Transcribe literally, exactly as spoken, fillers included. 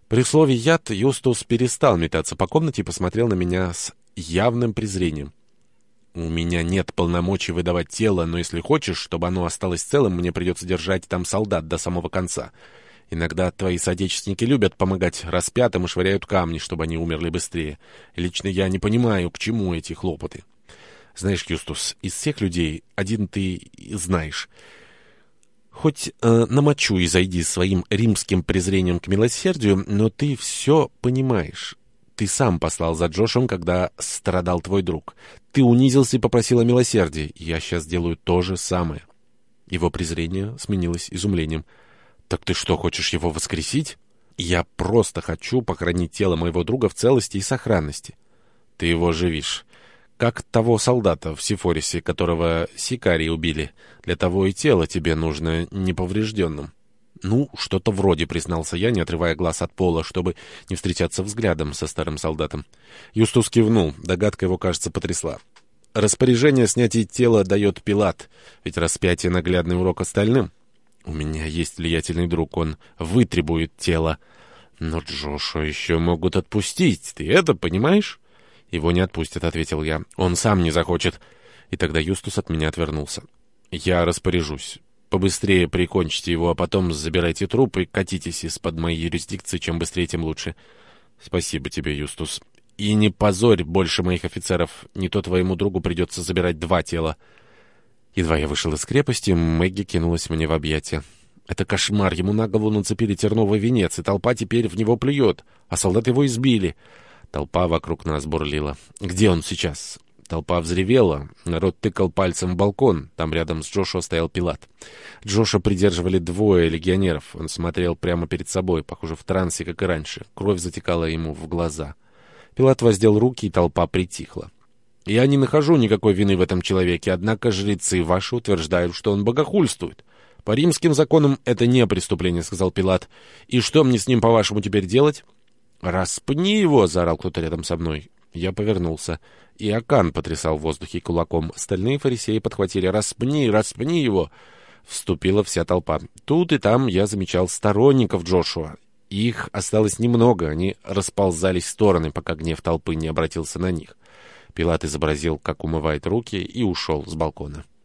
При слове «яд» Юстус перестал метаться по комнате и посмотрел на меня с явным презрением. «У меня нет полномочий выдавать тело, но если хочешь, чтобы оно осталось целым, мне придется держать там солдат до самого конца. Иногда твои соотечественники любят помогать распятым и швыряют камни, чтобы они умерли быстрее. Лично я не понимаю, к чему эти хлопоты. Знаешь, Юстус, из всех людей один ты знаешь. Хоть э, намочу и зайди своим римским презрением к милосердию, но ты все понимаешь». Ты сам послал за Джошем, когда страдал твой друг. Ты унизился и попросил о милосердии. Я сейчас делаю то же самое». Его презрение сменилось изумлением. «Так ты что, хочешь его воскресить?» «Я просто хочу похоронить тело моего друга в целости и сохранности». «Ты его оживишь. Как того солдата в Сифорисе, которого сикарии убили. Для того и тело тебе нужно неповрежденным». «Ну, что-то вроде», — признался я, не отрывая глаз от пола, чтобы не встречаться взглядом со старым солдатом. Юстус кивнул. Догадка его, кажется, потрясла. «Распоряжение снятия тела дает Пилат, ведь распятие — наглядный урок остальным. У меня есть влиятельный друг, он вытребует тело. Но Джошуа еще могут отпустить, ты это понимаешь?» «Его не отпустят», — ответил я. «Он сам не захочет». И тогда Юстус от меня отвернулся. «Я распоряжусь. Побыстрее прикончите его, а потом забирайте труп и катитесь из-под моей юрисдикции. Чем быстрее, тем лучше». «Спасибо тебе, Юстус. И не позорь больше моих офицеров. Не то твоему другу придется забирать два тела». Едва я вышел из крепости, Мэгги кинулась мне в объятия. «Это кошмар. Ему на голову нацепили терновый венец, и толпа теперь в него плюет, а солдаты его избили». Толпа вокруг нас бурлила. «Где он сейчас?» Толпа взревела. Народ тыкал пальцем в балкон. Там рядом с Джошуа стоял Пилат. Джоша придерживали двое легионеров. Он смотрел прямо перед собой, похоже, в трансе, как и раньше. Кровь затекала ему в глаза. Пилат воздел руки, и толпа притихла. «Я не нахожу никакой вины в этом человеке, однако жрецы ваши утверждают, что он богохульствует. По римским законам это не преступление», — сказал Пилат. «И что мне с ним, по-вашему, теперь делать?» «Распни его!» — заорал кто-то рядом со мной. Я повернулся. И Акан потрясал в воздухе кулаком. Остальные фарисеи подхватили: «Распни, распни его!» Вступила вся толпа. Тут и там я замечал сторонников Джошуа. Их осталось немного, они расползались в стороны, пока гнев толпы не обратился на них. Пилат изобразил, как умывает руки, и ушел с балкона.